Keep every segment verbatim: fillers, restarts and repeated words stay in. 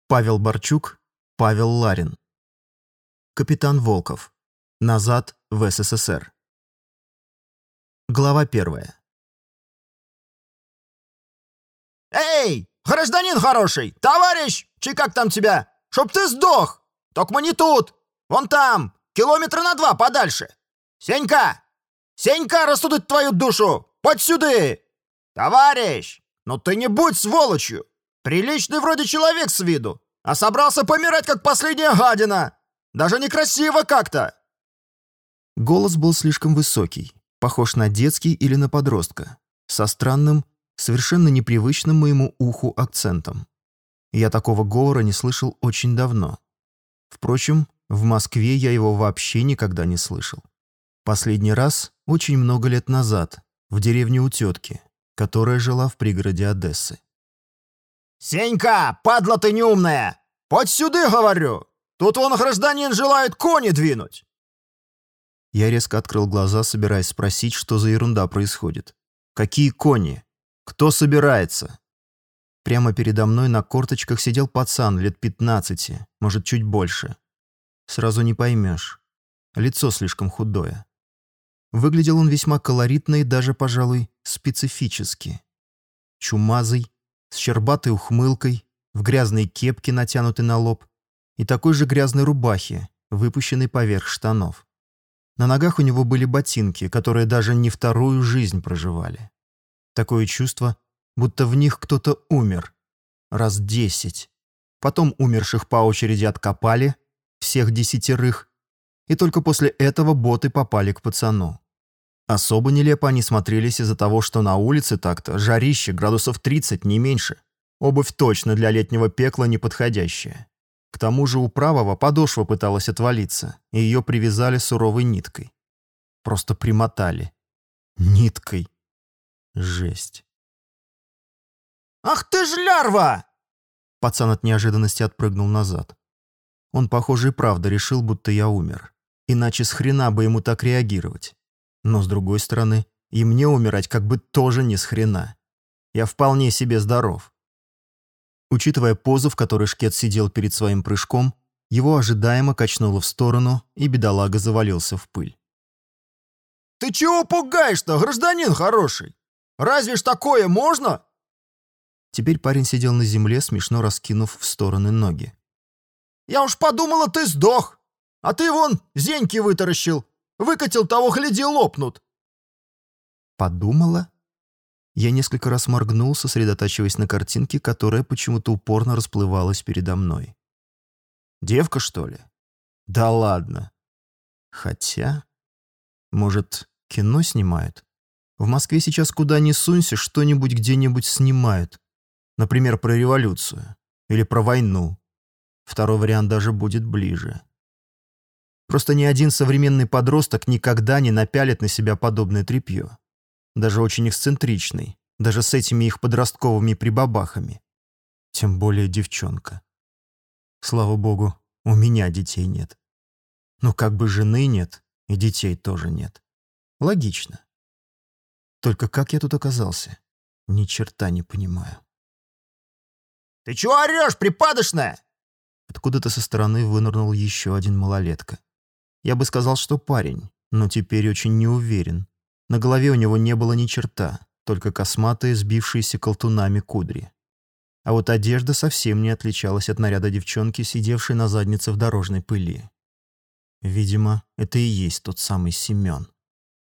Павел Борчук, Павел Ларин. Капитан Волков. Назад в СССР. Глава первая. «Эй, гражданин хороший, товарищ, чи как там тебя, чтоб ты сдох! Только не тут, вон там, километра на два подальше! Сенька! Сенька, рассудит твою душу! Подь сюды! Товарищ, ну ты не будь сволочью! Приличный вроде человек с виду, а собрался помирать, как последняя гадина! Даже некрасиво как-то!» Голос был слишком высокий, похож на детский или на подростка, со странным, совершенно непривычным моему уху акцентом. Я такого говора не слышал очень давно. Впрочем, в Москве я его вообще никогда не слышал. Последний раз очень много лет назад, в деревне у тетки, которая жила в пригороде Одессы. «Сенька, падла ты неумная! Подь сюда, говорю! Тут вон гражданин желает кони двинуть!» Я резко открыл глаза, собираясь спросить, что за ерунда происходит. Какие кони? Кто собирается? Прямо передо мной на корточках сидел пацан лет пятнадцати, может, чуть больше. Сразу не поймешь. Лицо слишком худое. Выглядел он весьма колоритно и даже, пожалуй, специфически. Чумазый, с щербатой ухмылкой, в грязной кепке, натянутой на лоб, и такой же грязной рубахе, выпущенной поверх штанов. На ногах у него были ботинки, которые даже не вторую жизнь проживали. Такое чувство, будто в них кто-то умер. Раз десять. Потом умерших по очереди откопали, всех десятерых, и только после этого боты попали к пацану. Особо нелепо они смотрелись из-за того, что на улице так-то жарище градусов тридцать, не меньше. Обувь точно для летнего пекла неподходящая. К тому же у правого подошва пыталась отвалиться, и ее привязали суровой ниткой. Просто примотали. Ниткой. Жесть. «Ах ты ж лярва!» Пацан от неожиданности отпрыгнул назад. Он, похоже, и правда решил, будто я умер. Иначе с хрена бы ему так реагировать. Но, с другой стороны, и мне умирать как бы тоже не с хрена. Я вполне себе здоров. Учитывая позу, в которой Шкет сидел перед своим прыжком, его ожидаемо качнуло в сторону, и бедолага завалился в пыль. «Ты чего пугаешь-то, гражданин хороший? Разве ж такое можно?» Теперь парень сидел на земле, смешно раскинув в стороны ноги. «Я уж подумала, ты сдох, а ты вон зеньки вытаращил, выкатил того, гляди, лопнут». «Подумала?» Я несколько раз моргнул, сосредотачиваясь на картинке, которая почему-то упорно расплывалась передо мной. Девка, что ли? Да ладно. Хотя... Может, кино снимают? В Москве сейчас куда ни сунься, что-нибудь где-нибудь снимают. Например, про революцию. Или про войну. Второй вариант даже будет ближе. Просто ни один современный подросток никогда не напялит на себя подобное тряпье. Даже очень эксцентричный, даже с этими их подростковыми прибабахами. Тем более девчонка. Слава богу, у меня детей нет. Ну, как бы жены нет, и детей тоже нет. Логично. Только как я тут оказался? Ни черта не понимаю. «Ты чего орешь, припадочная?» Откуда-то со стороны вынырнул еще один малолетка. Я бы сказал, что парень, но теперь очень не уверен. На голове у него не было ни черта, только косматые, сбившиеся колтунами кудри. А вот одежда совсем не отличалась от наряда девчонки, сидевшей на заднице в дорожной пыли. Видимо, это и есть тот самый Семен.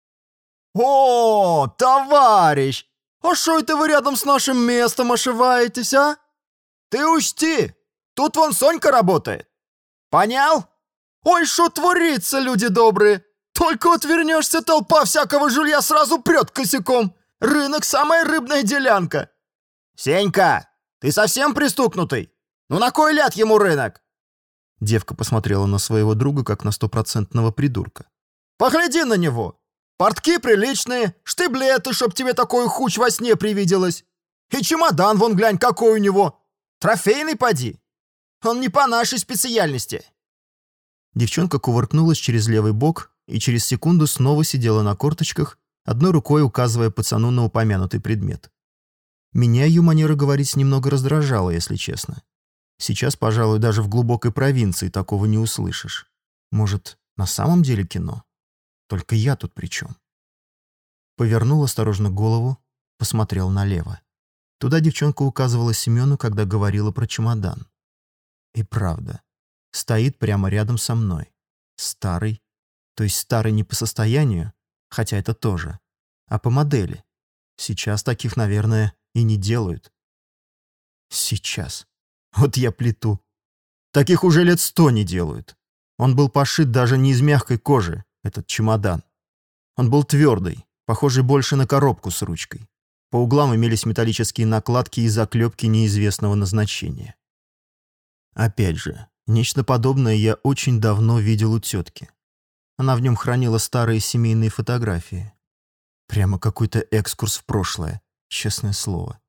«О, товарищ! А шо это вы рядом с нашим местом ошиваетесь, а? Ты учти, тут вон Сонька работает. Понял? Ой, шо творится, люди добрые! Только отвернешься, толпа всякого жулья сразу прет косяком. Рынок — самая рыбная делянка. Сенька, ты совсем пристукнутый? Ну на кой ляд ему рынок?» Девка посмотрела на своего друга, как на стопроцентного придурка. «Погляди на него. Портки приличные, штиблеты, чтоб тебе такой хуч во сне привиделось. И чемодан вон глянь, какой у него. Трофейный поди. Он не по нашей специальности». Девчонка кувыркнулась через левый бок и через секунду снова сидела на корточках, одной рукой указывая пацану на упомянутый предмет. Меня ее манера говорить немного раздражала, если честно. Сейчас, пожалуй, даже в глубокой провинции такого не услышишь. Может, на самом деле кино? Только я тут при чем? Повернул осторожно голову, посмотрел налево. Туда девчонка указывала Семену, когда говорила про чемодан. И правда, стоит прямо рядом со мной. Старый, то есть старый не по состоянию, хотя это тоже, а по модели. Сейчас таких, наверное, и не делают. Сейчас. Вот я плету. Таких уже лет сто не делают. Он был пошит даже не из мягкой кожи, этот чемодан. Он был твердый, похожий больше на коробку с ручкой. По углам имелись металлические накладки и заклепки неизвестного назначения. Опять же, нечто подобное я очень давно видел у тетки. Она в нем хранила старые семейные фотографии. Прямо какой-то экскурс в прошлое, честное слово.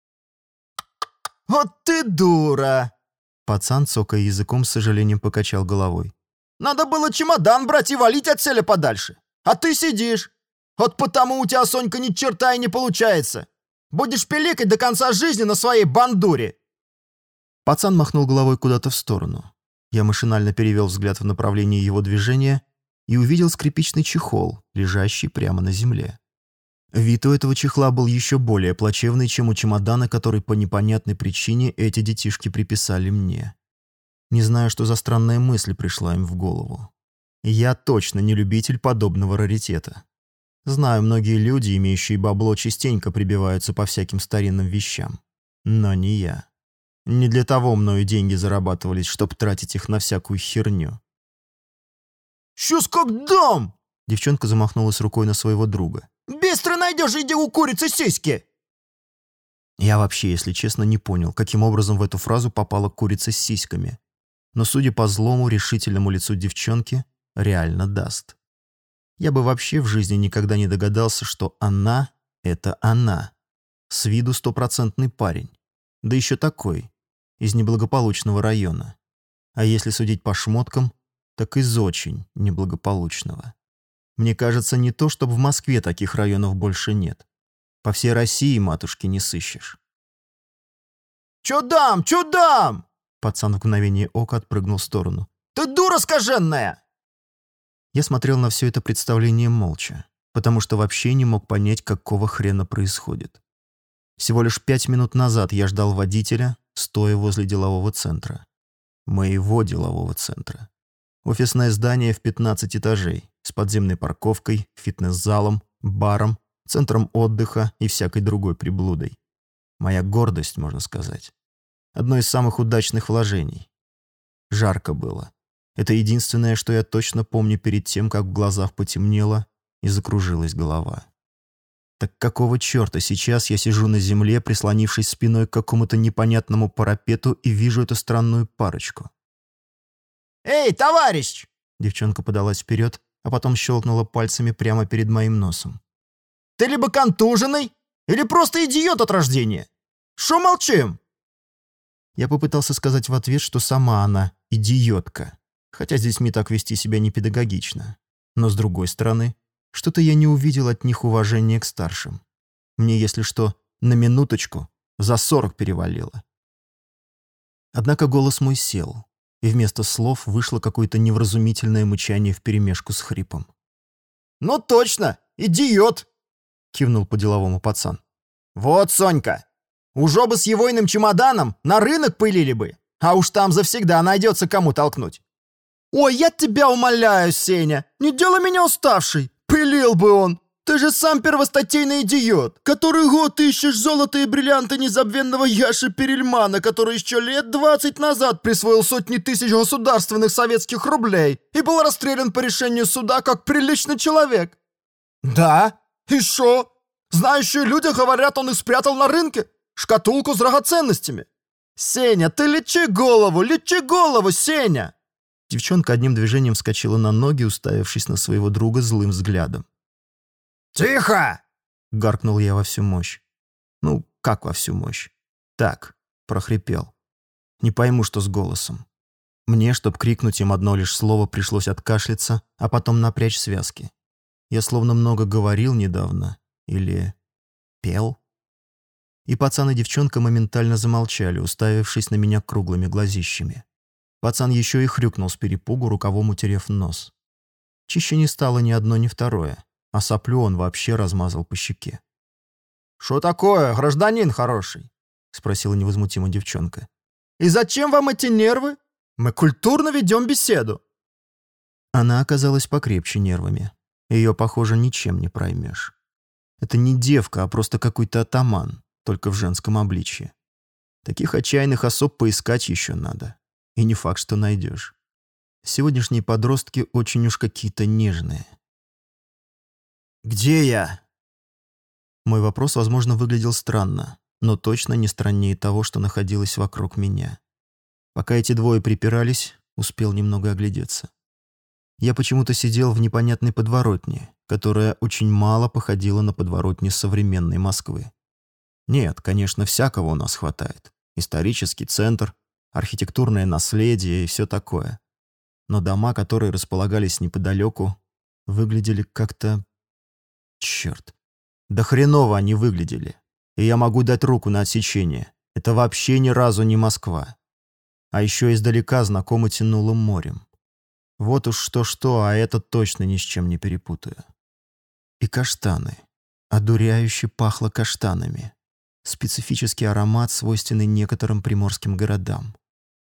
«Вот ты дура!» Пацан, цокая языком, с сожалением покачал головой. «Надо было чемодан брать и валить отселя подальше. А ты сидишь. Вот потому у тебя, Сонька, ни черта и не получается. Будешь пиликать до конца жизни на своей бандуре». Пацан махнул головой куда-то в сторону. Я машинально перевел взгляд в направлении его движения и увидел скрипичный чехол, лежащий прямо на земле. Вид у этого чехла был еще более плачевный, чем у чемодана, который по непонятной причине эти детишки приписали мне. Не знаю, что за странная мысль пришла им в голову. Я точно не любитель подобного раритета. Знаю, многие люди, имеющие бабло, частенько прибиваются по всяким старинным вещам. Но не я. Не для того мною деньги зарабатывались, чтобы тратить их на всякую херню. «Щас как дам!» Девчонка замахнулась рукой на своего друга. «Быстро найдешь, иди у курицы сиськи!» Я вообще, если честно, не понял, каким образом в эту фразу попала курица с сиськами. Но, судя по злому, решительному лицу девчонки, реально даст. Я бы вообще в жизни никогда не догадался, что она — это она. С виду стопроцентный парень. Да еще такой, из неблагополучного района. А если судить по шмоткам, так из очень неблагополучного. Мне кажется, не то, чтобы в Москве таких районов больше нет. По всей России матушки не сыщешь. «Чё дам? Чё дам?» Пацан в мгновение ока отпрыгнул в сторону. «Ты дура скаженная!» Я смотрел на все это представление молча, потому что вообще не мог понять, какого хрена происходит. Всего лишь пять минут назад я ждал водителя, стоя возле делового центра. Моего делового центра. Офисное здание в пятнадцать этажей, с подземной парковкой, фитнес-залом, баром, центром отдыха и всякой другой приблудой. Моя гордость, можно сказать. Одно из самых удачных вложений. Жарко было. Это единственное, что я точно помню перед тем, как в глазах потемнело и закружилась голова. Так какого черта сейчас я сижу на земле, прислонившись спиной к какому-то непонятному парапету и вижу эту странную парочку? «Эй, товарищ!» Девчонка подалась вперед, а потом щелкнула пальцами прямо перед моим носом. «Ты либо контуженный, или просто идиот от рождения. Шо молчим?» Я попытался сказать в ответ, что сама она идиотка, хотя с детьми так вести себя не педагогично. Но с другой стороны, что-то я не увидел от них уважения к старшим. Мне, если что, на минуточку за сорок перевалило. Однако голос мой сел, и вместо слов вышло какое-то невразумительное мычание вперемешку с хрипом. «Ну точно, идиот!» — кивнул по-деловому пацан. «Вот, Сонька, уже бы с егойным чемоданом на рынок пылили бы, а уж там завсегда найдется кому толкнуть. Ой, я тебя умоляю, Сеня, не делай меня уставшей, пылил бы он. Ты же сам первостатейный идиот, который год ищешь золото и бриллианты незабвенного Яши Перельмана, который еще лет двадцать назад присвоил сотни тысяч государственных советских рублей и был расстрелян по решению суда как приличный человек. Да? И шо? Знающие люди говорят, он их спрятал на рынке шкатулку с драгоценностями. Сеня, ты лечи голову, лечи голову, Сеня!» Девчонка одним движением вскочила на ноги, уставившись на своего друга злым взглядом. «Тихо!» — гаркнул я во всю мощь. Ну, как во всю мощь? Так, прохрипел. Не пойму, что с голосом. Мне, чтоб крикнуть им одно лишь слово, пришлось откашляться, а потом напрячь связки. Я словно много говорил недавно. Или пел. И пацан и девчонка моментально замолчали, уставившись на меня круглыми глазищами. Пацан еще и хрюкнул с перепугу, рукавом утерев нос. Чище не стало ни одно, ни второе, а соплю он вообще размазал по щеке. «Что такое, гражданин хороший?» — спросила невозмутимо девчонка. «И зачем вам эти нервы? Мы культурно ведем беседу». Она оказалась покрепче нервами. Ее, похоже, ничем не проймешь. Это не девка, а просто какой-то атаман, только в женском обличье. Таких отчаянных особ поискать еще надо. И не факт, что найдешь. Сегодняшние подростки очень уж какие-то нежные. «Где я?» Мой вопрос, возможно, выглядел странно, но точно не страннее того, что находилось вокруг меня. Пока эти двое припирались, успел немного оглядеться. Я почему-то сидел в непонятной подворотне, которая очень мало походила на подворотни современной Москвы. Нет, конечно, всякого у нас хватает. Исторический центр, архитектурное наследие и все такое. Но дома, которые располагались неподалеку, выглядели как-то... Черт. Да хреново они выглядели. И я могу дать руку на отсечение. Это вообще ни разу не Москва. А еще издалека знакомо тянуло морем. Вот уж что-что, а это точно ни с чем не перепутаю. И каштаны. Одуряюще пахло каштанами. Специфический аромат, свойственный некоторым приморским городам.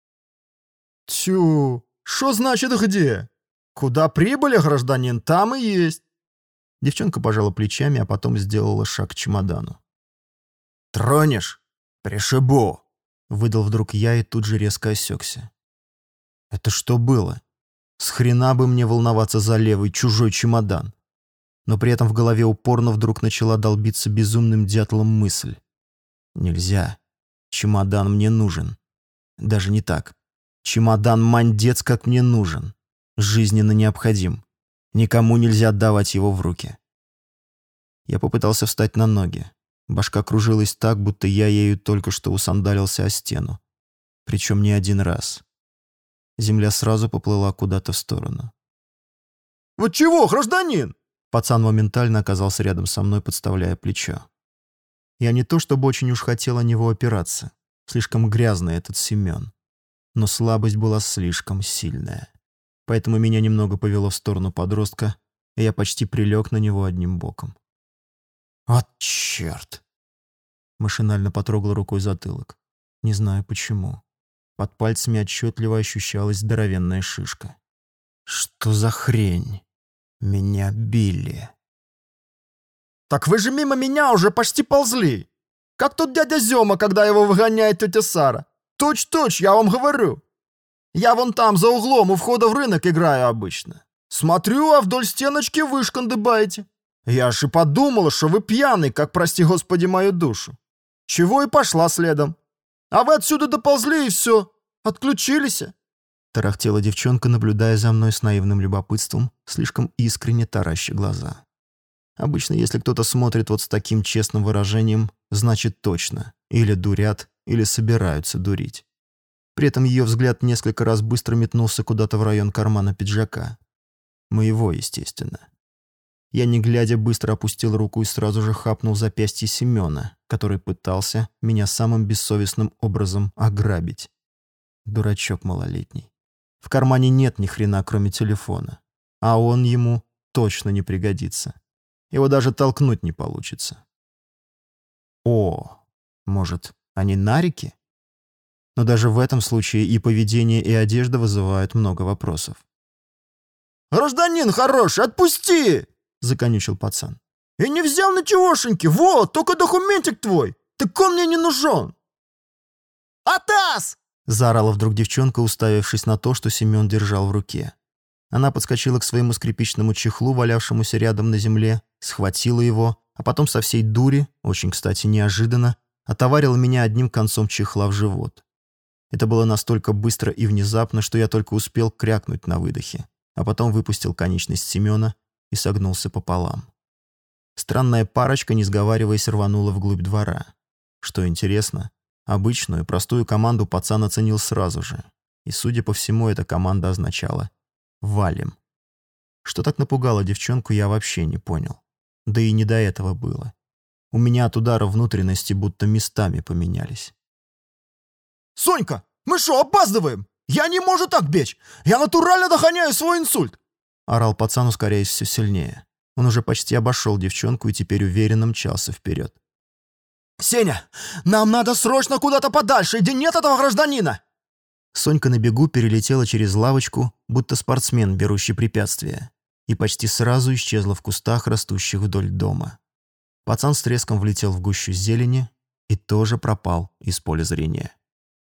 «Тю, что значит где? Куда прибыли, гражданин, там и есть». Девчонка пожала плечами, а потом сделала шаг к чемодану. «Тронешь? Пришибу!» — выдал вдруг я и тут же резко осекся. Это что было? С хрена бы мне волноваться за левый чужой чемодан. Но при этом в голове упорно вдруг начала долбиться безумным дятлом мысль. Нельзя. Чемодан мне нужен. Даже не так. Чемодан мандец как мне нужен. Жизненно необходим. Никому нельзя отдавать его в руки. Я попытался встать на ноги. Башка кружилась так, будто я ею только что усандалился о стену. Причем не один раз. Земля сразу поплыла куда-то в сторону. «Вот чего, гражданин?» Пацан моментально оказался рядом со мной, подставляя плечо. Я не то чтобы очень уж хотел о него опираться. Слишком грязный этот Семен. Но слабость была слишком сильная. Поэтому меня немного повело в сторону подростка, и я почти прилег на него одним боком. «От черт!» Машинально потрогал рукой затылок. Не знаю почему. Под пальцами отчетливо ощущалась здоровенная шишка. Что за хрень? Меня били. «Так вы же мимо меня уже почти ползли. Как тут дядя Зёма, когда его выгоняет тетя Сара. Точь-точь, я вам говорю. Я вон там, за углом, у входа в рынок играю обычно. Смотрю, а вдоль стеночки вы шкандыбаете. Я ж и подумала, что вы пьяный, как, прости господи, мою душу. Чего и пошла следом. А вы отсюда доползли и все. Отключились». Тарахтела девчонка, наблюдая за мной с наивным любопытством, слишком искренне тараща глаза. Обычно, если кто-то смотрит вот с таким честным выражением, значит точно. Или дурят, или собираются дурить. При этом ее взгляд несколько раз быстро метнулся куда-то в район кармана пиджака. Моего, естественно. Я, не глядя, быстро опустил руку и сразу же хапнул запястье Семена, который пытался меня самым бессовестным образом ограбить. Дурачок малолетний. В кармане нет ни хрена, кроме телефона. А он ему точно не пригодится. Его даже толкнуть не получится. О, может, они нарики? Но даже в этом случае и поведение, и одежда вызывают много вопросов. «Гражданин хороший, отпусти!» — законючил пацан. «И не взял ничегошеньки, вот, только документик твой. Так он мне не нужен». «Атас!» — заорала вдруг девчонка, уставившись на то, что Семен держал в руке. Она подскочила к своему скрипичному чехлу, валявшемуся рядом на земле, схватила его, а потом со всей дури, очень, кстати, неожиданно, отоварила меня одним концом чехла в живот. Это было настолько быстро и внезапно, что я только успел крякнуть на выдохе, а потом выпустил конечность Семена и согнулся пополам. Странная парочка, не сговариваясь, рванула вглубь двора. Что интересно, обычную, простую команду пацан оценил сразу же. И, судя по всему, эта команда означала «валим». Что так напугало девчонку, я вообще не понял. Да и не до этого было. У меня от удара внутренности будто местами поменялись. «Сонька, мы шо, опаздываем? Я не могу так бечь! Я натурально догоняю свой инсульт!» Орал пацан, ускоряясь все сильнее. Он уже почти обошел девчонку и теперь уверенно мчался вперед. «Сеня, нам надо срочно куда-то подальше, где нет этого гражданина!» Сонька на бегу перелетела через лавочку, будто спортсмен, берущий препятствия, и почти сразу исчезла в кустах, растущих вдоль дома. Пацан с треском влетел в гущу зелени и тоже пропал из поля зрения.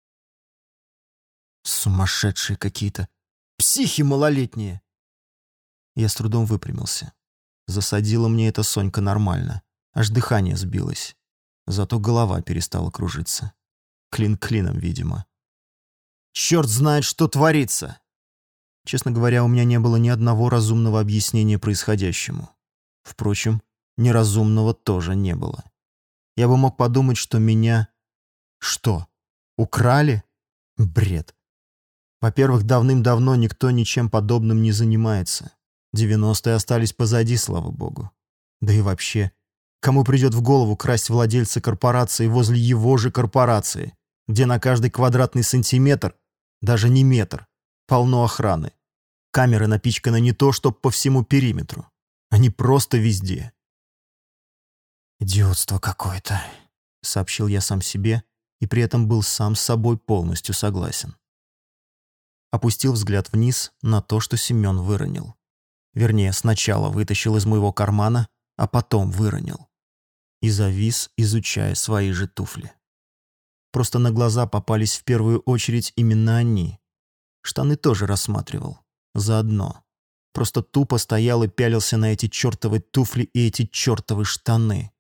Сумасшедшие какие-то. Психи малолетние. Я с трудом выпрямился. Засадила мне эта Сонька нормально. Аж дыхание сбилось. Зато голова перестала кружиться. Клин клином, видимо. Черт знает, что творится! Честно говоря, у меня не было ни одного разумного объяснения происходящему. Впрочем, неразумного тоже не было. Я бы мог подумать, что меня... Что? Украли? Бред. Во-первых, давным-давно никто ничем подобным не занимается. девяностые остались позади, слава богу. Да и вообще, кому придет в голову красть владельца корпорации возле его же корпорации, где на каждый квадратный сантиметр, даже не метр, полно охраны. Камеры напичканы не то, что по всему периметру. Они просто везде. «Идиотство какое-то», — сообщил я сам себе, и при этом был сам с собой полностью согласен. Опустил взгляд вниз на то, что Семен выронил. Вернее, сначала вытащил из моего кармана, а потом выронил. И завис, изучая свои же туфли. Просто на глаза попались в первую очередь именно они. Штаны тоже рассматривал. Заодно. Просто тупо стоял и пялился на эти чертовы туфли и эти чертовы штаны.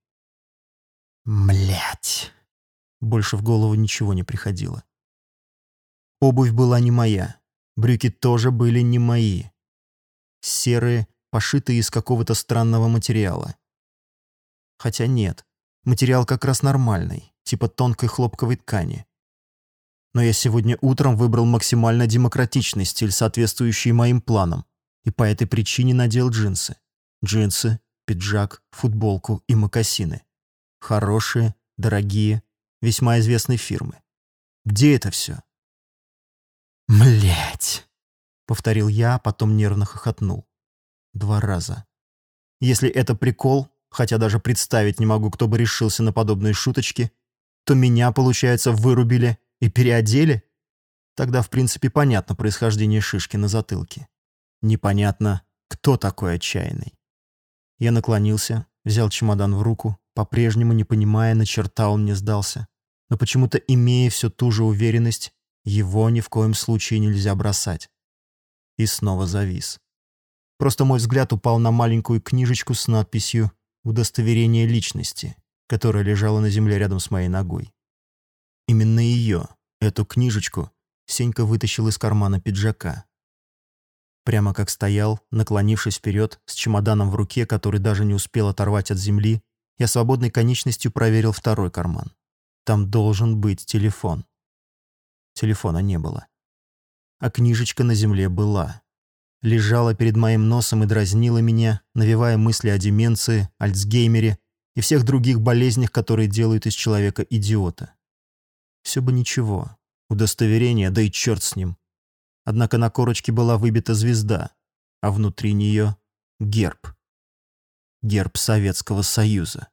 Млять. Больше в голову ничего не приходило. Обувь была не моя. Брюки тоже были не мои. Серые, пошитые из какого-то странного материала. Хотя нет, материал как раз нормальный, типа тонкой хлопковой ткани. Но я сегодня утром выбрал максимально демократичный стиль, соответствующий моим планам, и по этой причине надел джинсы. Джинсы, пиджак, футболку и мокасины. Хорошие, дорогие, весьма известной фирмы. Где это все? «Млять!» — повторил я, а потом нервно хохотнул. Два раза. Если это прикол, хотя даже представить не могу, кто бы решился на подобные шуточки, то меня, получается, вырубили и переодели? Тогда, в принципе, понятно происхождение шишки на затылке. Непонятно, кто такой отчаянный. Я наклонился, взял чемодан в руку, по-прежнему не понимая, на черта он мне сдался, но почему-то, имея всю ту же уверенность, его ни в коем случае нельзя бросать. И снова завис. Просто мой взгляд упал на маленькую книжечку с надписью «Удостоверение личности», которая лежала на земле рядом с моей ногой. Именно ее, эту книжечку, Сенька вытащил из кармана пиджака. Прямо как стоял, наклонившись вперед, с чемоданом в руке, который даже не успел оторвать от земли, я свободной конечностью проверил второй карман. Там должен быть телефон. Телефона не было. А книжечка на земле была. Лежала перед моим носом и дразнила меня, навевая мысли о деменции, Альцгеймере и всех других болезнях, которые делают из человека идиота. Все бы ничего. Удостоверение, да и черт с ним. Однако на корочке была выбита звезда, а внутри нее герб. Герб Советского Союза.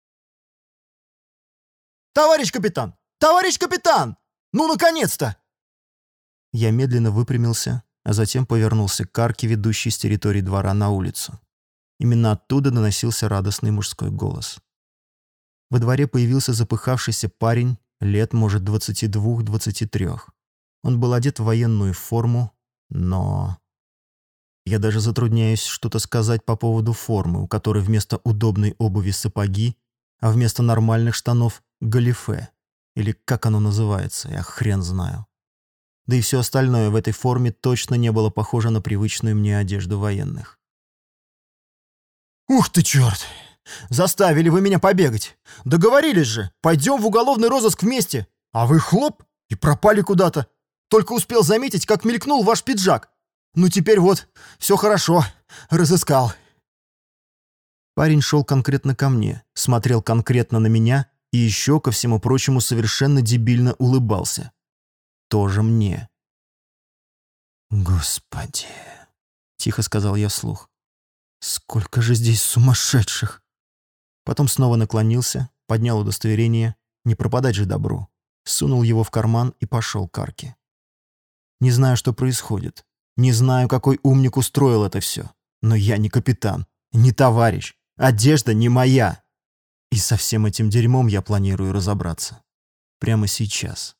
«Товарищ капитан! Товарищ капитан! Ну, наконец-то!» Я медленно выпрямился, а затем повернулся к арке, ведущей с территории двора на улицу. Именно оттуда доносился радостный мужской голос. Во дворе появился запыхавшийся парень, лет, может, двадцати двух — двадцати трёх. Он был одет в военную форму, но... Я даже затрудняюсь что-то сказать по поводу формы, у которой вместо удобной обуви сапоги, а вместо нормальных штанов — галифе. Или как оно называется, я хрен знаю. Да и все остальное в этой форме точно не было похоже на привычную мне одежду военных. «Ух ты, черт! Заставили вы меня побегать! Договорились же, пойдем в уголовный розыск вместе! А вы хлоп и пропали куда-то! Только успел заметить, как мелькнул ваш пиджак! Ну теперь вот, все хорошо, разыскал!» Парень шел конкретно ко мне, смотрел конкретно на меня и еще, ко всему прочему, совершенно дебильно улыбался. Тоже мне. «Господи!» — тихо сказал я вслух. «Сколько же здесь сумасшедших!» Потом снова наклонился, поднял удостоверение, не пропадать же добру, сунул его в карман и пошел к арке. Не знаю, что происходит, не знаю, какой умник устроил это все, но я не капитан, не товарищ, одежда не моя. И со всем этим дерьмом я планирую разобраться. Прямо сейчас.